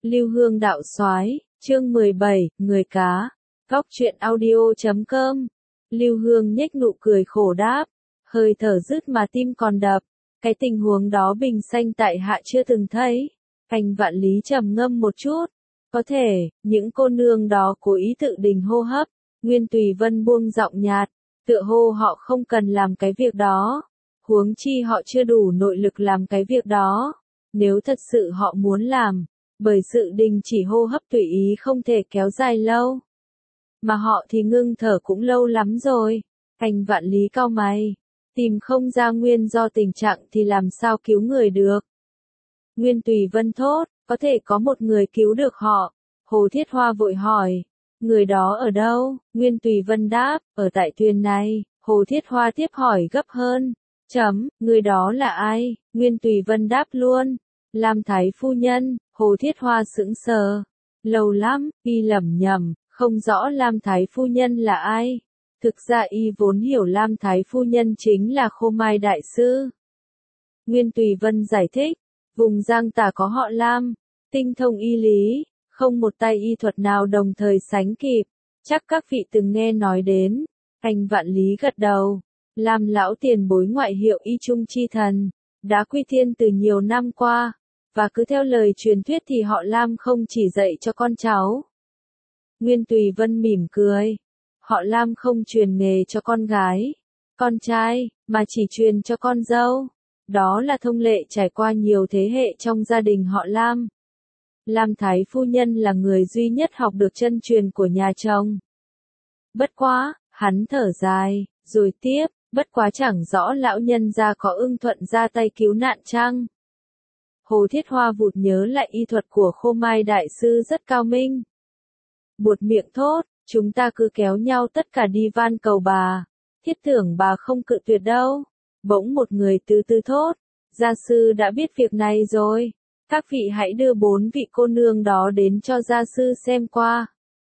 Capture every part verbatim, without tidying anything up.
Lưu Hương đạo soái, chương mười bảy, người cá. Góc truyện audio chấm com. Lưu Hương nhếch nụ cười khổ đáp, hơi thở dứt mà tim còn đập. Cái tình huống đó bình sanh tại hạ chưa từng thấy. Anh Vạn Lý trầm ngâm một chút. Có thể, những cô nương đó cố ý tự đình hô hấp. Nguyên Tùy Vân buông giọng nhạt, tựa hồ họ không cần làm cái việc đó. Huống chi họ chưa đủ nội lực làm cái việc đó. Nếu thật sự họ muốn làm, bởi sự đình chỉ hô hấp tùy ý không thể kéo dài lâu. Mà họ thì ngưng thở cũng lâu lắm rồi. Anh Vạn Lý cau mày, tìm không ra nguyên do tình trạng thì làm sao cứu người được. Nguyên Tùy Vân thốt, có thể có một người cứu được họ. Hồ Thiết Hoa vội hỏi, người đó ở đâu? Nguyên Tùy Vân đáp, ở tại thuyền này. Hồ Thiết Hoa tiếp hỏi gấp hơn, chấm, người đó là ai? Nguyên Tùy Vân đáp luôn, Lam Thái phu nhân. Hồ Thiết Hoa sững sờ, lâu lắm, y lẩm nhẩm, không rõ Lam Thái phu nhân là ai. Thực ra y vốn hiểu Lam Thái phu nhân chính là Khô Mai đại sư. Nguyên Tùy Vân giải thích, vùng Giang Tả có họ Lam, tinh thông y lý, không một tay y thuật nào đồng thời sánh kịp, chắc các vị từng nghe nói đến. Anh Vạn Lý gật đầu, Lam lão tiền bối ngoại hiệu Y Trung Chi Thần, đã quy thiên từ nhiều năm qua, và cứ theo lời truyền thuyết thì họ Lam không chỉ dạy cho con cháu. Nguyên Tùy Vân mỉm cười, họ Lam không truyền nghề cho con gái, con trai, mà chỉ truyền cho con dâu. Đó là thông lệ trải qua nhiều thế hệ trong gia đình họ Lam. Lam Thái phu nhân là người duy nhất học được chân truyền của nhà chồng. Bất quá, hắn thở dài, rồi tiếp, bất quá chẳng rõ lão nhân gia có ưng thuận ra tay cứu nạn chăng? Hồ Thiết Hoa vụt nhớ lại y thuật của Khô Mai đại sư rất cao minh. Buột miệng thốt, chúng ta cứ kéo nhau tất cả đi van cầu bà, thiết tưởng bà không cự tuyệt đâu. Bỗng một người từ từ thốt, gia sư đã biết việc này rồi, các vị hãy đưa bốn vị cô nương đó đến cho gia sư xem qua.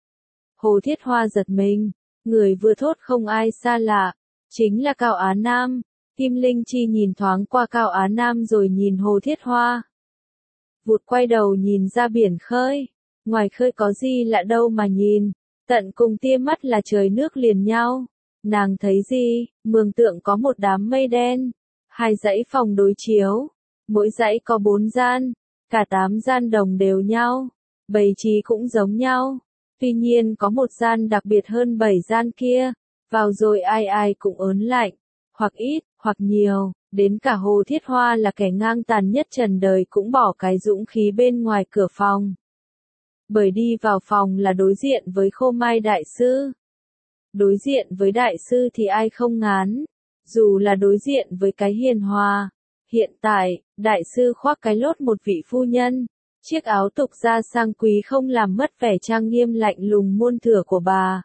Hồ Thiết Hoa giật mình, người vừa thốt không ai xa lạ, chính là Cao Á Nam. Kim Linh Chi nhìn thoáng qua Cao Á Nam rồi nhìn Hồ Thiết Hoa. Vụt quay đầu nhìn ra biển khơi, ngoài khơi có gì lạ đâu mà nhìn, tận cùng tia mắt là trời nước liền nhau. Nàng thấy gì? Mường tượng có một đám mây đen, hai dãy phòng đối chiếu, mỗi dãy có bốn gian, cả tám gian đồng đều nhau, bày trí cũng giống nhau. Tuy nhiên có một gian đặc biệt hơn bảy gian kia, vào rồi ai ai cũng ớn lạnh, hoặc ít, hoặc nhiều, đến cả Hồ Thiết Hoa là kẻ ngang tàn nhất trần đời cũng bỏ cái dũng khí bên ngoài cửa phòng. Bởi đi vào phòng là đối diện với Khô Mai đại sư. Đối diện với đại sư thì ai không ngán, dù là đối diện với cái hiền hòa. Hiện tại, đại sư khoác cái lốt một vị phu nhân, chiếc áo tục ra sang quý không làm mất vẻ trang nghiêm lạnh lùng muôn thuở của bà.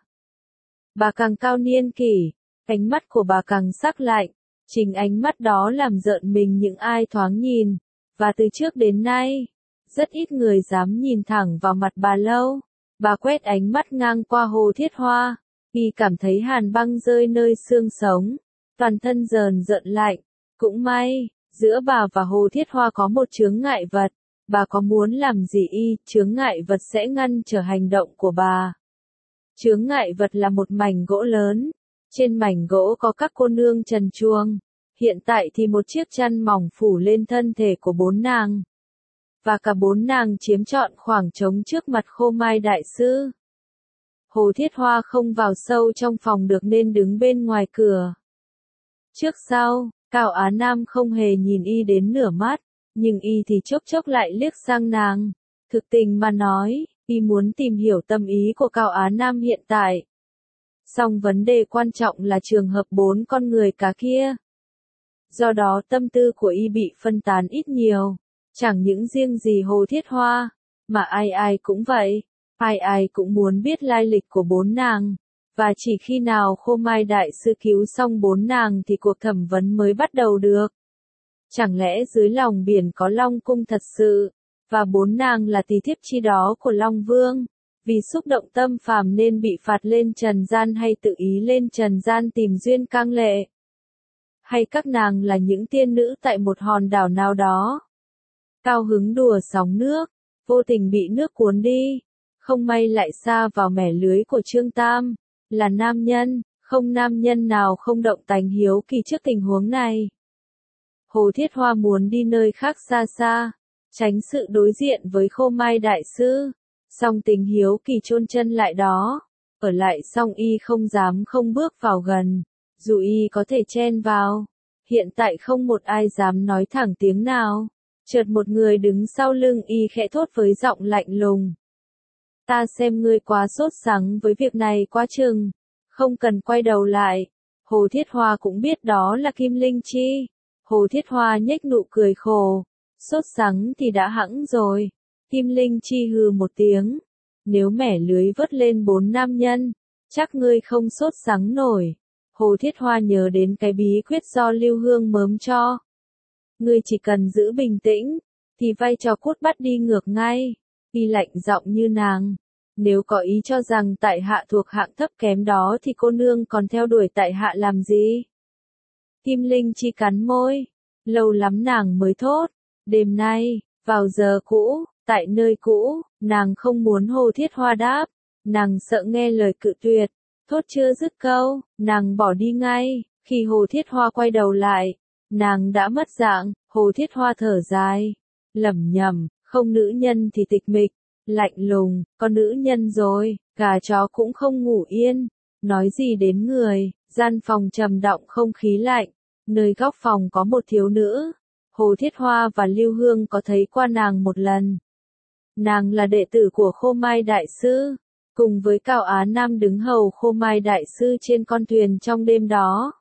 Bà càng cao niên kỷ, ánh mắt của bà càng sắc lạnh, chính ánh mắt đó làm rợn mình những ai thoáng nhìn, và từ trước đến nay, rất ít người dám nhìn thẳng vào mặt bà lâu. Bà quét ánh mắt ngang qua Hồ Thiết Hoa, y cảm thấy hàn băng rơi nơi xương sống, toàn thân rờn rợn lạnh. Cũng may, giữa bà và Hồ Thiết Hoa có một chướng ngại vật, bà có muốn làm gì y, chướng ngại vật sẽ ngăn trở hành động của bà. Chướng ngại vật là một mảnh gỗ lớn, trên mảnh gỗ có các cô nương trần truồng, hiện tại thì một chiếc chăn mỏng phủ lên thân thể của bốn nàng. Và cả bốn nàng chiếm trọn khoảng trống trước mặt Khô Mai đại sư. Hồ Thiết Hoa không vào sâu trong phòng được nên đứng bên ngoài cửa. Trước sau, Cao Á Nam không hề nhìn y đến nửa mắt, nhưng y thì chốc chốc lại liếc sang nàng. Thực tình mà nói, y muốn tìm hiểu tâm ý của Cao Á Nam hiện tại. Song vấn đề quan trọng là trường hợp bốn con người cá kia. Do đó tâm tư của y bị phân tán ít nhiều, chẳng những riêng gì Hồ Thiết Hoa, mà ai ai cũng vậy. Ai ai cũng muốn biết lai lịch của bốn nàng, và chỉ khi nào Khô Mai đại sư cứu xong bốn nàng thì cuộc thẩm vấn mới bắt đầu được. Chẳng lẽ dưới lòng biển có Long Cung thật sự, và bốn nàng là tỳ thiếp chi đó của Long Vương, vì xúc động tâm phàm nên bị phạt lên trần gian hay tự ý lên trần gian tìm duyên cang lệ? Hay các nàng là những tiên nữ tại một hòn đảo nào đó? Cao hứng đùa sóng nước, vô tình bị nước cuốn đi. Không may lại sa vào mẻ lưới của Trương Tam, là nam nhân, không nam nhân nào không động tánh hiếu kỳ trước tình huống này. Hồ Thiết Hoa muốn đi nơi khác xa xa, tránh sự đối diện với Khô Mai đại sư, song tình hiếu kỳ chôn chân lại đó, ở lại song y không dám không bước vào gần, dù y có thể chen vào, hiện tại không một ai dám nói thẳng tiếng nào. Chợt một người đứng sau lưng y khẽ thốt với giọng lạnh lùng. Ta xem ngươi quá sốt sắng với việc này quá chừng, không cần quay đầu lại. Hồ Thiết Hoa cũng biết đó là Kim Linh Chi. Hồ Thiết Hoa nhếch nụ cười khổ, sốt sắng thì đã hẵng rồi. Kim Linh Chi hừ một tiếng, nếu mẻ lưới vớt lên bốn nam nhân, chắc ngươi không sốt sắng nổi. Hồ Thiết Hoa nhớ đến cái bí quyết do Lưu Hương mớm cho. Ngươi chỉ cần giữ bình tĩnh, thì vai trò cút bắt đi ngược ngay. Y lạnh giọng như nàng. Nếu có ý cho rằng tại hạ thuộc hạng thấp kém đó thì cô nương còn theo đuổi tại hạ làm gì? Kim Linh Chi cắn môi. Lâu lắm nàng mới thốt. Đêm nay, vào giờ cũ, tại nơi cũ, nàng không muốn Hồ Thiết Hoa đáp. Nàng sợ nghe lời cự tuyệt. Thốt chưa dứt câu, nàng bỏ đi ngay. Khi Hồ Thiết Hoa quay đầu lại, nàng đã mất dạng. Hồ Thiết Hoa thở dài, lẩm nhẩm, không nữ nhân thì tịch mịch, lạnh lùng, có nữ nhân rồi, gà chó cũng không ngủ yên. Nói gì đến người, gian phòng trầm động không khí lạnh, nơi góc phòng có một thiếu nữ. Hồ Thiết Hoa và Lưu Hương có thấy qua nàng một lần. Nàng là đệ tử của Khô Mai Đại Sư, cùng với Cao Á Nam đứng hầu Khô Mai Đại Sư trên con thuyền trong đêm đó.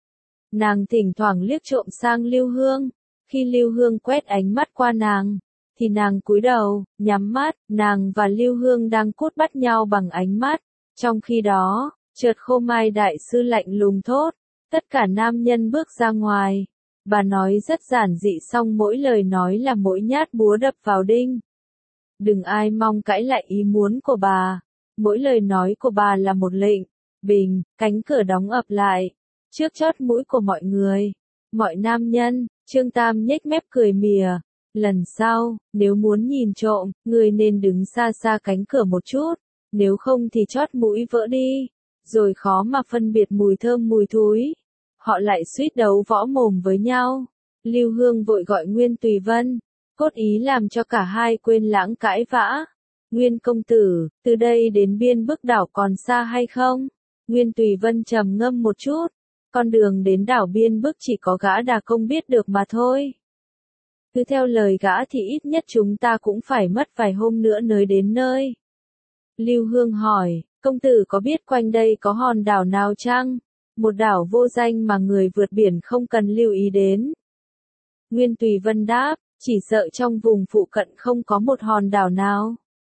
Nàng thỉnh thoảng liếc trộm sang Lưu Hương. Khi Lưu Hương quét ánh mắt qua nàng, thì nàng cúi đầu, nhắm mắt, nàng và Lưu Hương đang cút bắt nhau bằng ánh mắt. Trong khi đó, chợt Khô Mai Đại Sư lạnh lùng thốt, tất cả nam nhân bước ra ngoài. Bà nói rất giản dị song mỗi lời nói là mỗi nhát búa đập vào đinh. Đừng ai mong cãi lại ý muốn của bà. Mỗi lời nói của bà là một lệnh. Bình, cánh cửa đóng ập lại, trước chót mũi của mọi người. Mọi nam nhân. Trương Tam nhếch mép cười mỉa. Lần sau, nếu muốn nhìn trộm, người nên đứng xa xa cánh cửa một chút. Nếu không thì chót mũi vỡ đi. Rồi khó mà phân biệt mùi thơm mùi thúi. Họ lại suýt đấu võ mồm với nhau. Lưu Hương vội gọi Nguyên Tùy Vân. Cốt ý làm cho cả hai quên lãng cãi vã. Nguyên công tử, từ đây đến biên bức đảo còn xa hay không? Nguyên Tùy Vân trầm ngâm một chút. Con đường đến đảo biên bức chỉ có gã đà công biết được mà thôi. Cứ theo lời gã thì ít nhất chúng ta cũng phải mất vài hôm nữa mới đến nơi. Lưu Hương hỏi, công tử có biết quanh đây có hòn đảo nào chăng? Một đảo vô danh mà người vượt biển không cần lưu ý đến. Nguyên Tùy Vân đáp, chỉ sợ trong vùng phụ cận không có một hòn đảo nào.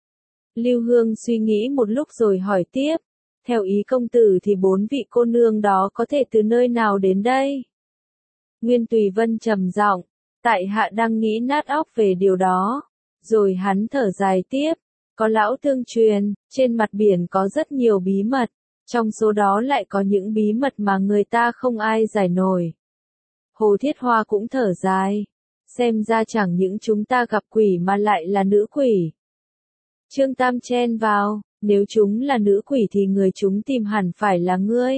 Lưu Hương suy nghĩ một lúc rồi hỏi tiếp. Theo ý công tử thì bốn vị cô nương đó có thể từ nơi nào đến đây? Nguyên Tùy Vân trầm giọng, tại hạ đang nghĩ nát óc về điều đó. Rồi hắn thở dài tiếp, có lão tương truyền, trên mặt biển có rất nhiều bí mật, trong số đó lại có những bí mật mà người ta không ai giải nổi. Hồ Thiết Hoa cũng thở dài, xem ra chẳng những chúng ta gặp quỷ mà lại là nữ quỷ. Trương Tam chen vào. Nếu chúng là nữ quỷ thì người chúng tìm hẳn phải là ngươi.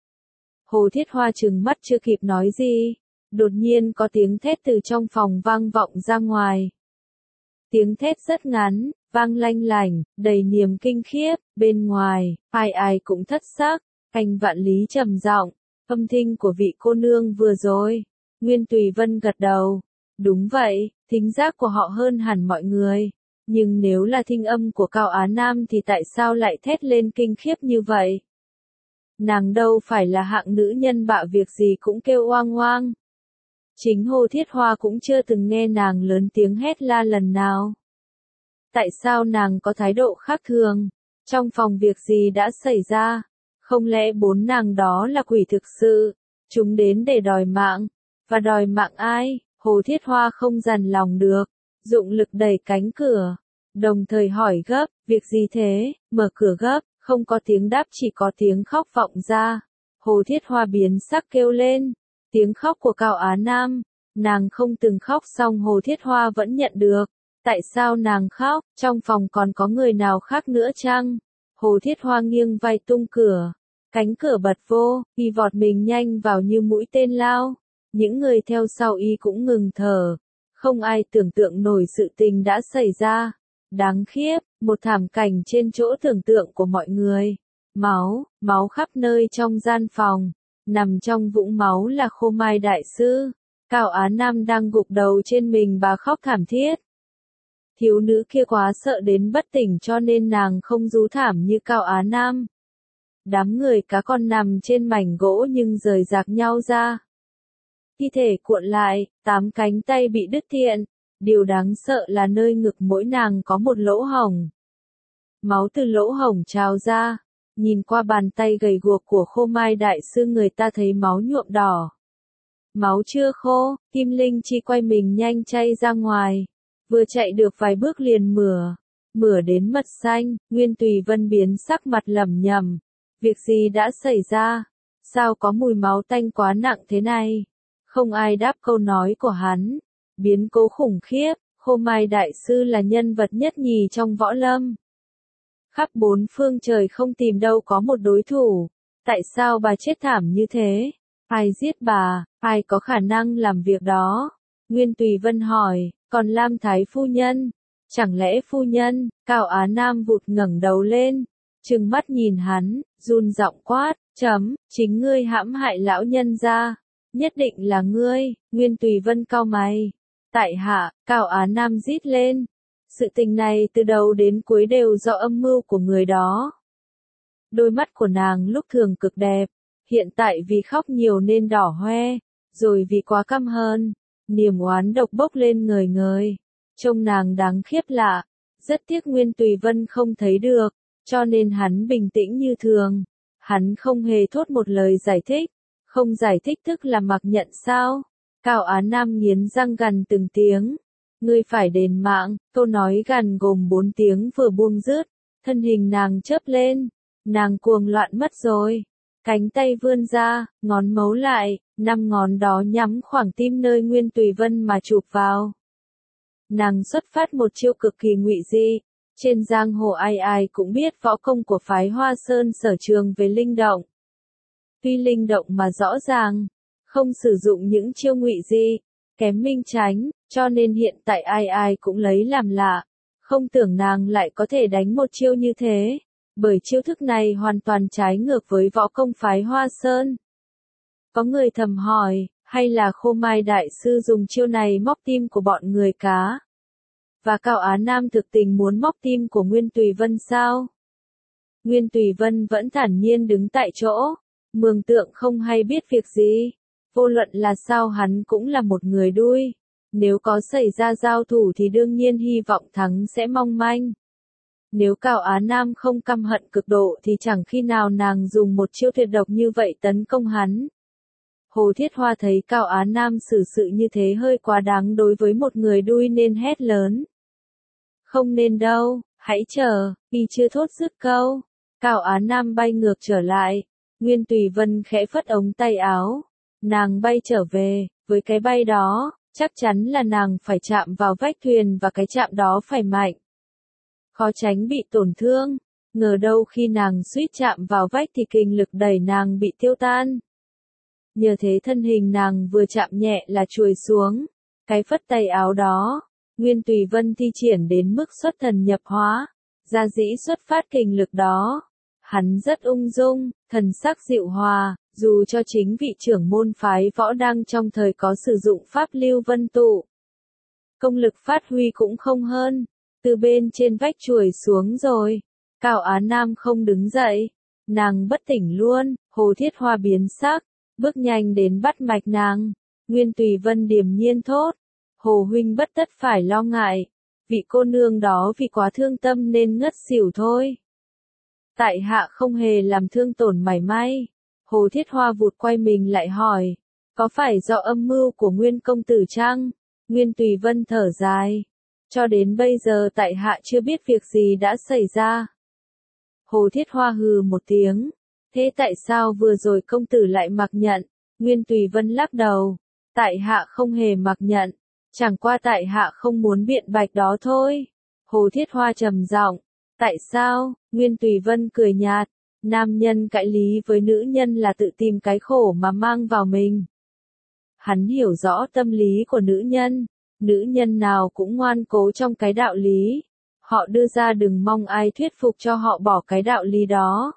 Hồ Thiết Hoa trừng mắt chưa kịp nói gì. Đột nhiên có tiếng thét từ trong phòng vang vọng ra ngoài. Tiếng thét rất ngắn, vang lanh lảnh, đầy niềm kinh khiếp. Bên ngoài, ai ai cũng thất sắc. Anh Vạn Lý trầm giọng, âm thanh của vị cô nương vừa rồi. Nguyên Tùy Vân gật đầu. Đúng vậy, thính giác của họ hơn hẳn mọi người. Nhưng nếu là thinh âm của Cao Á Nam thì tại sao lại thét lên kinh khiếp như vậy? Nàng đâu phải là hạng nữ nhân bạ việc gì cũng kêu oang oang. Chính Hồ Thiết Hoa cũng chưa từng nghe nàng lớn tiếng hét la lần nào. Tại sao nàng có thái độ khác thường? Trong phòng việc gì đã xảy ra? Không lẽ bốn nàng đó là quỷ thực sự? Chúng đến để đòi mạng. Và đòi mạng ai? Hồ Thiết Hoa không dằn lòng được. Dụng lực đẩy cánh cửa. Đồng thời hỏi gấp, việc gì thế? Mở cửa gấp, không có tiếng đáp chỉ có tiếng khóc vọng ra. Hồ Thiết Hoa biến sắc kêu lên. Tiếng khóc của Cao Á Nam. Nàng không từng khóc song Hồ Thiết Hoa vẫn nhận được. Tại sao nàng khóc, trong phòng còn có người nào khác nữa chăng? Hồ Thiết Hoa nghiêng vai tung cửa, cánh cửa bật vô, y vọt mình nhanh vào như mũi tên lao. Những người theo sau y cũng ngừng thở. Không ai tưởng tượng nổi sự tình đã xảy ra. Đáng khiếp, một thảm cảnh trên chỗ tưởng tượng của mọi người. Máu, máu khắp nơi trong gian phòng. Nằm trong vũng máu là Khô Mai Đại Sư. Cao Á Nam đang gục đầu trên mình bà khóc thảm thiết. Thiếu nữ kia quá sợ đến bất tỉnh cho nên nàng không rú thảm như Cao Á Nam. Đám người cá con nằm trên mảnh gỗ nhưng rời rạc nhau ra. Thi thể cuộn lại, tám cánh tay bị đứt thiện. Điều đáng sợ là nơi ngực mỗi nàng có một lỗ hổng. Máu từ lỗ hổng trào ra. Nhìn qua bàn tay gầy guộc của Khô Mai Đại Sư người ta thấy máu nhuộm đỏ. Máu chưa khô, Kim Linh Chi quay mình nhanh chay ra ngoài. Vừa chạy được vài bước liền mửa. Mửa đến mật xanh, Nguyên Tùy Vân biến sắc mặt lẩm nhẩm. Việc gì đã xảy ra? Sao có mùi máu tanh quá nặng thế này? Không ai đáp câu nói của hắn. Biến cố khủng khiếp, Khô Mai Đại Sư là nhân vật nhất nhì trong võ lâm. Khắp bốn phương trời không tìm đâu có một đối thủ. Tại sao bà chết thảm như thế? Ai giết bà? Ai có khả năng làm việc đó? Nguyên Tùy Vân hỏi, còn Lam Thái phu nhân? Chẳng lẽ phu nhân? Cao Á Nam vụt ngẩng đầu lên, trừng mắt nhìn hắn, run giọng quát, chấm, chính ngươi hãm hại lão nhân gia. Nhất định là ngươi. Nguyên Tùy Vân cau mày. Tại hạ, Cao Á Nam rít lên. Sự tình này từ đầu đến cuối đều do âm mưu của người đó. Đôi mắt của nàng lúc thường cực đẹp, hiện tại vì khóc nhiều nên đỏ hoe, rồi vì quá căm hờn, niềm oán độc bốc lên ngời ngời. Trông nàng đáng khiếp lạ, rất tiếc Nguyên Tùy Vân không thấy được, cho nên hắn bình tĩnh như thường. Hắn không hề thốt một lời giải thích, không giải thích tức là mặc nhận sao? Cao Á Nam nghiến răng gằn từng tiếng. Ngươi phải đền mạng, câu nói gằn gồm bốn tiếng vừa buông dứt, thân hình nàng chớp lên, nàng cuồng loạn mất rồi. Cánh tay vươn ra, ngón mấu lại, năm ngón đó nhắm khoảng tim nơi Nguyên Tùy Vân mà chụp vào. Nàng xuất phát một chiêu cực kỳ ngụy dị, trên giang hồ ai ai cũng biết võ công của phái Hoa Sơn sở trường về linh động. Tuy linh động mà rõ ràng, không sử dụng những chiêu ngụy dị, kém minh tránh, cho nên hiện tại ai ai cũng lấy làm lạ, không tưởng nàng lại có thể đánh một chiêu như thế, bởi chiêu thức này hoàn toàn trái ngược với võ công phái Hoa Sơn. Có người thầm hỏi, hay là Khô Mai Đại Sư dùng chiêu này móc tim của bọn người cá? Và Cao Á Nam thực tình muốn móc tim của Nguyên Tùy Vân sao? Nguyên Tùy Vân vẫn thản nhiên đứng tại chỗ, mường tượng không hay biết việc gì. Vô luận là sao hắn cũng là một người đuôi. Nếu có xảy ra giao thủ thì đương nhiên hy vọng thắng sẽ mong manh. Nếu Cao Á Nam không căm hận cực độ thì chẳng khi nào nàng dùng một chiêu tuyệt độc như vậy tấn công hắn. Hồ Thiết Hoa thấy Cao Á Nam xử sự như thế hơi quá đáng đối với một người đuôi nên hét lớn. Không nên đâu, hãy chờ, y chưa thốt dứt câu. Cao Á Nam bay ngược trở lại, Nguyên Tùy Vân khẽ phất ống tay áo. Nàng bay trở về, với cái bay đó, chắc chắn là nàng phải chạm vào vách thuyền và cái chạm đó phải mạnh. Khó tránh bị tổn thương, ngờ đâu khi nàng suýt chạm vào vách thì kình lực đẩy nàng bị tiêu tan. Nhờ thế thân hình nàng vừa chạm nhẹ là chuồi xuống, cái phất tay áo đó, Nguyên Tùy Vân thi triển đến mức xuất thần nhập hóa, ra dĩ xuất phát kình lực đó. Hắn rất ung dung, thần sắc dịu hòa, dù cho chính vị trưởng môn phái võ đang trong thời có sử dụng pháp lưu vân tụ. Công lực phát huy cũng không hơn, từ bên trên vách chuồi xuống rồi. Cao Á Nam không đứng dậy, nàng bất tỉnh luôn, Hồ Thiết Hoa biến sắc, bước nhanh đến bắt mạch nàng. Nguyên Tùy Vân điềm nhiên thốt, Hồ huynh bất tất phải lo ngại, vị cô nương đó vì quá thương tâm nên ngất xỉu thôi. Tại hạ không hề làm thương tổn mảy may. Hồ Thiết Hoa vụt quay mình lại hỏi, có phải do âm mưu của Nguyên công tử chăng? Nguyên Tùy Vân thở dài, cho đến bây giờ tại hạ chưa biết việc gì đã xảy ra. Hồ Thiết Hoa hừ một tiếng, thế tại sao vừa rồi công tử lại mặc nhận? Nguyên Tùy Vân lắc đầu, tại hạ không hề mặc nhận, Chẳng qua tại hạ không muốn biện bạch đó thôi. Hồ Thiết Hoa trầm giọng, tại sao? Nguyên Tùy Vân cười nhạt, nam nhân cãi lý với nữ nhân là tự tìm cái khổ mà mang vào mình. Hắn hiểu rõ tâm lý của nữ nhân, nữ nhân nào cũng ngoan cố trong cái đạo lý. Họ đưa ra đừng mong ai thuyết phục cho họ bỏ cái đạo lý đó.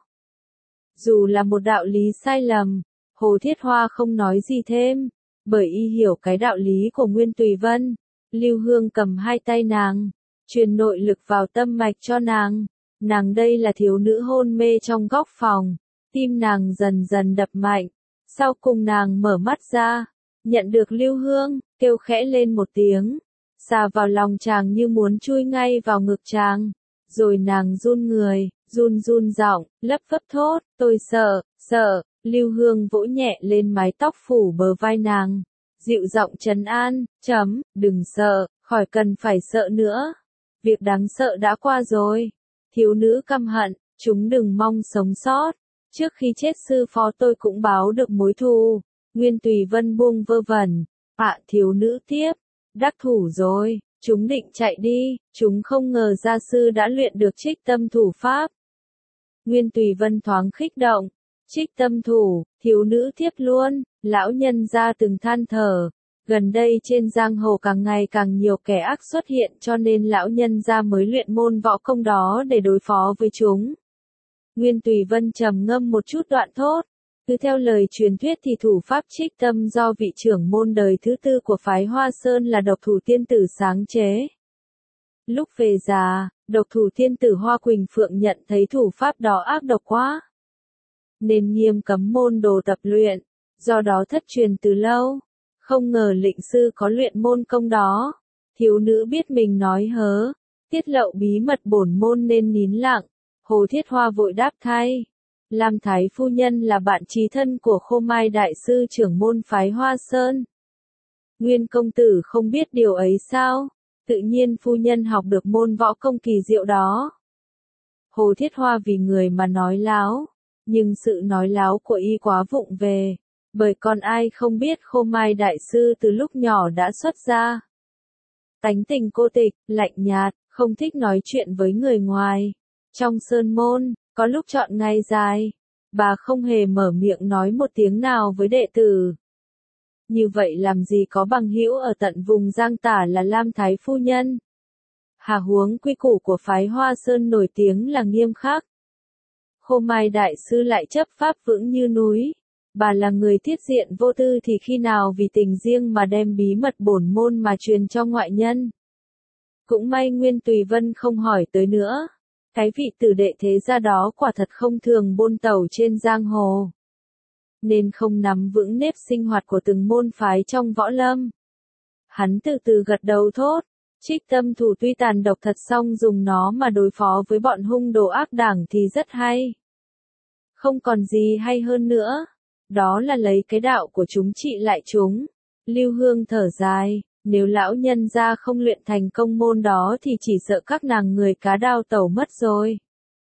Dù là một đạo lý sai lầm, Hồ Thiết Hoa không nói gì thêm, bởi y hiểu cái đạo lý của Nguyên Tùy Vân. Lưu Hương cầm hai tay nàng, truyền nội lực vào tâm mạch cho nàng. Nàng đây là thiếu nữ hôn mê trong góc phòng, tim nàng dần dần đập mạnh. Sau cùng nàng mở mắt ra, nhận được Lưu Hương, kêu khẽ lên một tiếng, xà vào lòng chàng như muốn chui ngay vào ngực chàng. Rồi nàng run người, run run giọng, lấp phấp thốt, tôi sợ, sợ. Lưu Hương vỗ nhẹ lên mái tóc phủ bờ vai nàng, dịu giọng trấn an, chấm, đừng sợ, khỏi cần phải sợ nữa. Việc đáng sợ đã qua rồi. Thiếu nữ căm hận, chúng đừng mong sống sót. Trước khi chết sư phó tôi cũng báo được mối thù. Nguyên Tùy Vân buông vơ vẩn, ạ thiếu nữ tiếp, đắc thủ rồi, chúng định chạy đi, chúng không ngờ gia sư đã luyện được trích tâm thủ pháp. Nguyên Tùy Vân thoáng khích động, trích tâm thủ, thiếu nữ tiếp luôn, lão nhân gia từng than thở. Gần đây trên giang hồ càng ngày càng nhiều kẻ ác xuất hiện cho nên lão nhân gia mới luyện môn võ công đó để đối phó với chúng. Nguyên Tùy Vân trầm ngâm một chút đoạn thốt. Cứ theo lời truyền thuyết thì thủ pháp trích tâm do vị trưởng môn đời thứ tư của phái Hoa Sơn là độc thủ tiên tử sáng chế. Lúc về già, độc thủ tiên tử Hoa Quỳnh Phượng nhận thấy thủ pháp đó ác độc quá, nên nghiêm cấm môn đồ tập luyện, do đó thất truyền từ lâu. Không ngờ lệnh sư có luyện môn công đó. Thiếu nữ biết mình nói hớ, tiết lộ bí mật bổn môn nên nín lặng. Hồ Thiết Hoa vội đáp thay. Lam Thái phu nhân là bạn chí thân của Khô Mai đại sư trưởng môn phái Hoa Sơn. Nguyên công tử không biết điều ấy sao? Tự nhiên phu nhân học được môn võ công kỳ diệu đó. Hồ Thiết Hoa vì người mà nói láo, nhưng sự nói láo của y quá vụng về, bởi còn ai không biết Khô Mai đại sư từ lúc nhỏ đã xuất gia. Tánh tình cô tịch, lạnh nhạt, không thích nói chuyện với người ngoài. Trong sơn môn, có lúc chọn ngày dài, bà không hề mở miệng nói một tiếng nào với đệ tử. Như vậy làm gì có bằng hữu ở tận vùng Giang Tả là Lam Thái phu nhân. Hà huống quy củ của phái Hoa Sơn nổi tiếng là nghiêm khắc. Khô Mai đại sư lại chấp pháp vững như núi. Bà là người tiết diện vô tư thì khi nào vì tình riêng mà đem bí mật bổn môn mà truyền cho ngoại nhân. Cũng may Nguyên Tùy Vân không hỏi tới nữa. Cái vị tử đệ thế gia đó quả thật không thường bôn tẩu trên giang hồ, nên không nắm vững nếp sinh hoạt của từng môn phái trong võ lâm. Hắn từ từ gật đầu thốt, trích tâm thủ tuy tàn độc thật song dùng nó mà đối phó với bọn hung đồ ác đảng thì rất hay. Không còn gì hay hơn nữa, đó là lấy cái đạo của chúng trị lại chúng. Lưu Hương thở dài, nếu lão nhân gia không luyện thành công môn đó thì chỉ sợ các nàng người cá đao tẩu mất rồi.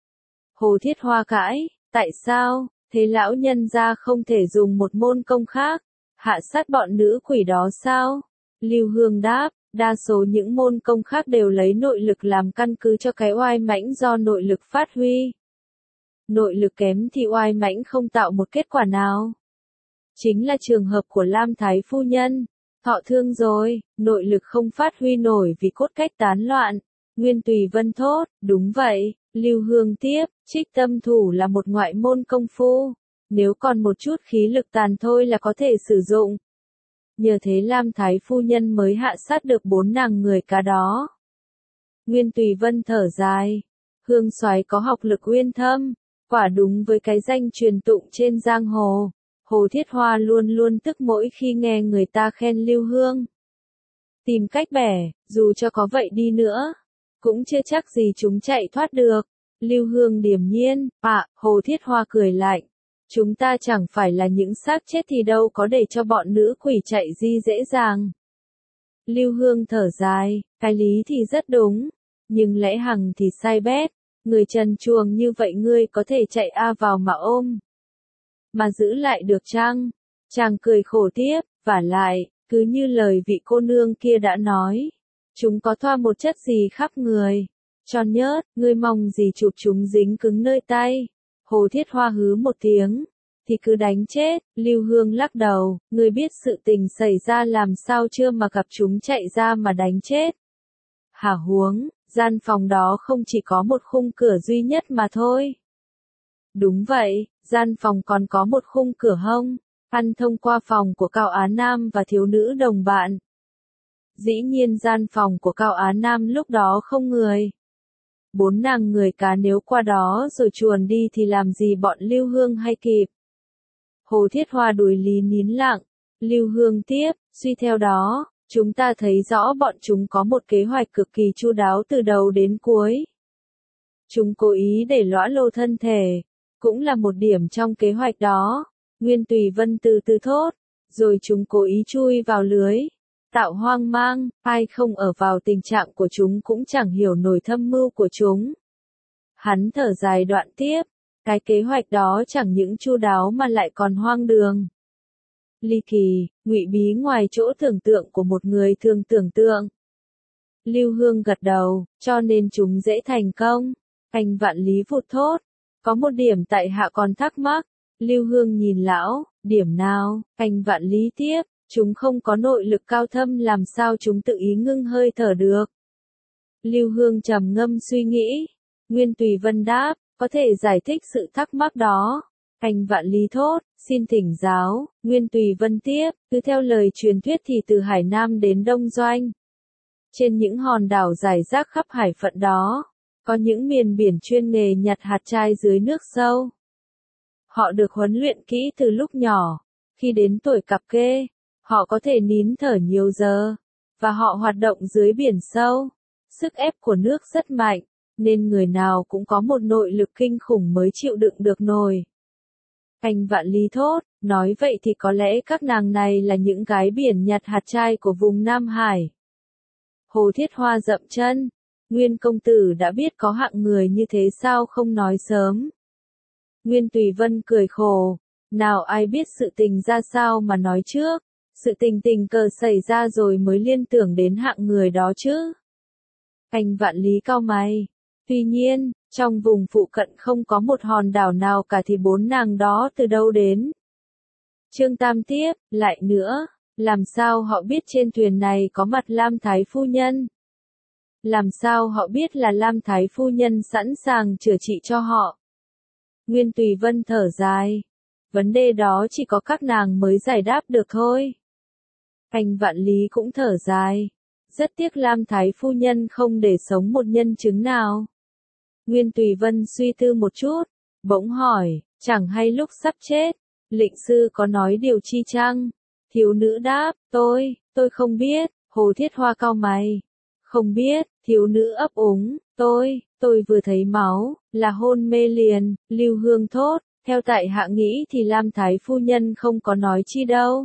Hồ Thiết Hoa cãi, tại sao, thế lão nhân gia không thể dùng một môn công khác, hạ sát bọn nữ quỷ đó sao? Lưu Hương đáp, đa số những môn công khác đều lấy nội lực làm căn cứ cho cái oai mãnh do nội lực phát huy. Nội lực kém thì oai mãnh không tạo một kết quả nào. Chính là trường hợp của Lam Thái phu nhân. Thọ thương rồi, nội lực không phát huy nổi vì cốt cách tán loạn. Nguyên Tùy Vân thốt, đúng vậy. Lưu Hương tiếp, trích tâm thủ là một ngoại môn công phu. Nếu còn một chút khí lực tàn thôi là có thể sử dụng. Nhờ thế Lam Thái phu nhân mới hạ sát được bốn nàng người cá đó. Nguyên Tùy Vân thở dài. Hương soái có học lực uyên thâm, quả đúng với cái danh truyền tụng trên giang hồ. Hồ Thiết Hoa luôn luôn tức mỗi khi nghe người ta khen Lưu Hương. Tìm cách bẻ, dù cho có vậy đi nữa, cũng chưa chắc gì chúng chạy thoát được. Lưu Hương điềm nhiên, à, Hồ Thiết Hoa cười lạnh. Chúng ta chẳng phải là những xác chết thì đâu có để cho bọn nữ quỷ chạy di dễ dàng. Lưu Hương thở dài, cái lý thì rất đúng, nhưng lẽ hằng thì sai bét. Người trần truồng như vậy ngươi có thể chạy a vào mà ôm, mà giữ lại được chăng? Chàng cười khổ tiếp, vả lại, Cứ như lời vị cô nương kia đã nói, chúng có thoa một chất gì khắp người. Cho nhớt, ngươi mong gì chụp chúng dính cứng nơi tay. Hồ Thiết Hoa hứ một tiếng, thì cứ đánh chết. Lưu Hương lắc đầu, ngươi biết sự tình xảy ra làm sao chưa mà gặp chúng chạy ra mà đánh chết. Hả huống, gian phòng đó không chỉ có một khung cửa duy nhất mà thôi. Đúng vậy, gian phòng còn có một khung cửa hông, ăn thông qua phòng của Cao Á Nam và thiếu nữ đồng bạn. Dĩ nhiên gian phòng của Cao Á Nam lúc đó không người. Bốn nàng người cá nếu qua đó rồi chuồn đi thì làm gì bọn Lưu Hương hay kịp. Hồ Thiết Hoa đùi lý nín lặng, Lưu Hương tiếp, suy theo đó, chúng ta thấy rõ bọn chúng có một kế hoạch cực kỳ chu đáo từ đầu đến cuối. Chúng cố ý để lõa lồ thân thể, cũng là một điểm trong kế hoạch đó. Nguyên Tùy Vân từ từ thốt, rồi chúng cố ý chui vào lưới, tạo hoang mang, ai không ở vào tình trạng của chúng cũng chẳng hiểu nổi thâm mưu của chúng. Hắn thở dài đoạn tiếp, cái kế hoạch đó chẳng những chu đáo mà lại còn hoang đường. Ly kỳ, ngụy bí ngoài chỗ tưởng tượng của một người thường tưởng tượng. Lưu Hương gật đầu, cho nên chúng dễ thành công. Anh Vạn Lý vụt thốt, có một điểm tại hạ còn thắc mắc. Lưu Hương nhìn lão, điểm nào? Anh Vạn Lý tiếp, chúng không có nội lực cao thâm làm sao chúng tự ý ngưng hơi thở được. Lưu Hương trầm ngâm suy nghĩ. Nguyên Tùy Vân đáp, có thể giải thích sự thắc mắc đó. Anh Vạn Lý thốt, xin thỉnh giáo. Nguyên Tùy Vân tiếp, cứ theo lời truyền thuyết thì từ Hải Nam đến Đông Doanh. Trên những hòn đảo rải rác khắp hải phận đó, có những miền biển chuyên nghề nhặt hạt trai dưới nước sâu. Họ được huấn luyện kỹ từ lúc nhỏ. Khi đến tuổi cập kê, họ có thể nín thở nhiều giờ, và họ hoạt động dưới biển sâu. Sức ép của nước rất mạnh, nên người nào cũng có một nội lực kinh khủng mới chịu đựng được nổi. Anh Vạn Lý thốt, nói vậy thì có lẽ các nàng này là những gái biển nhặt hạt trai của vùng Nam Hải. Hồ Thiết Hoa dậm chân, Nguyên công tử đã biết có hạng người như thế sao không nói sớm. Nguyên Tùy Vân cười khổ, nào ai biết sự tình ra sao mà nói trước, sự tình tình cờ xảy ra rồi mới liên tưởng đến hạng người đó chứ. Anh Vạn Lý cau mày, tuy nhiên, trong vùng phụ cận không có một hòn đảo nào cả thì bốn nàng đó từ đâu đến. Trương Tam tiếp, lại nữa, làm sao họ biết trên thuyền này có mặt Lam Thái Phu Nhân? Làm sao họ biết là Lam Thái Phu Nhân sẵn sàng chữa trị cho họ? Nguyên Tùy Vân thở dài. Vấn đề đó chỉ có các nàng mới giải đáp được thôi. Anh Vạn Lý cũng thở dài. Rất tiếc Lam Thái Phu Nhân không để sống một nhân chứng nào. Nguyên Tùy Vân suy tư một chút, bỗng hỏi, chẳng hay lúc sắp chết, lệnh sư có nói điều chi chăng? Thiếu nữ đáp, tôi, tôi không biết. Hồ Thiết Hoa cau mày. Không biết, thiếu nữ ấp úng, tôi, tôi vừa thấy máu, là hôn mê liền. Lưu Hương thốt, theo tại hạ nghĩ thì Lam Thái Phu Nhân không có nói chi đâu.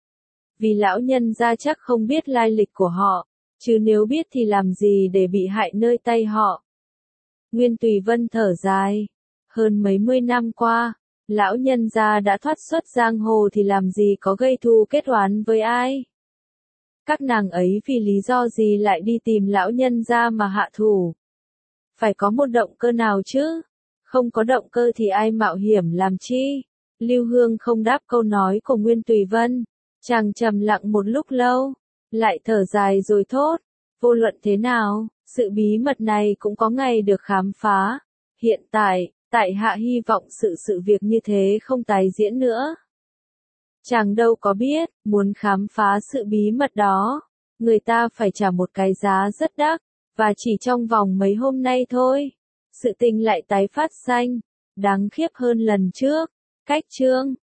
Vì lão nhân gia chắc không biết lai lịch của họ, chứ nếu biết thì làm gì để bị hại nơi tay họ. Nguyên Tùy Vân thở dài, hơn mấy mươi năm qua, lão nhân gia đã thoát xuất giang hồ thì làm gì có gây thù kết oán với ai. Các nàng ấy vì lý do gì lại đi tìm lão nhân gia mà hạ thủ? Phải có một động cơ nào chứ? Không có động cơ thì ai mạo hiểm làm chi? Lưu Hương không đáp câu nói của Nguyên Tùy Vân. Chàng trầm lặng một lúc lâu, lại thở dài rồi thốt. Vô luận thế nào, sự bí mật này cũng có ngày được khám phá. Hiện tại, tại hạ hy vọng sự sự việc như thế không tái diễn nữa. Chàng đâu có biết, muốn khám phá sự bí mật đó, người ta phải trả một cái giá rất đắt, và chỉ trong vòng mấy hôm nay thôi, sự tình lại tái phát sanh, đáng khiếp hơn lần trước. Cách chương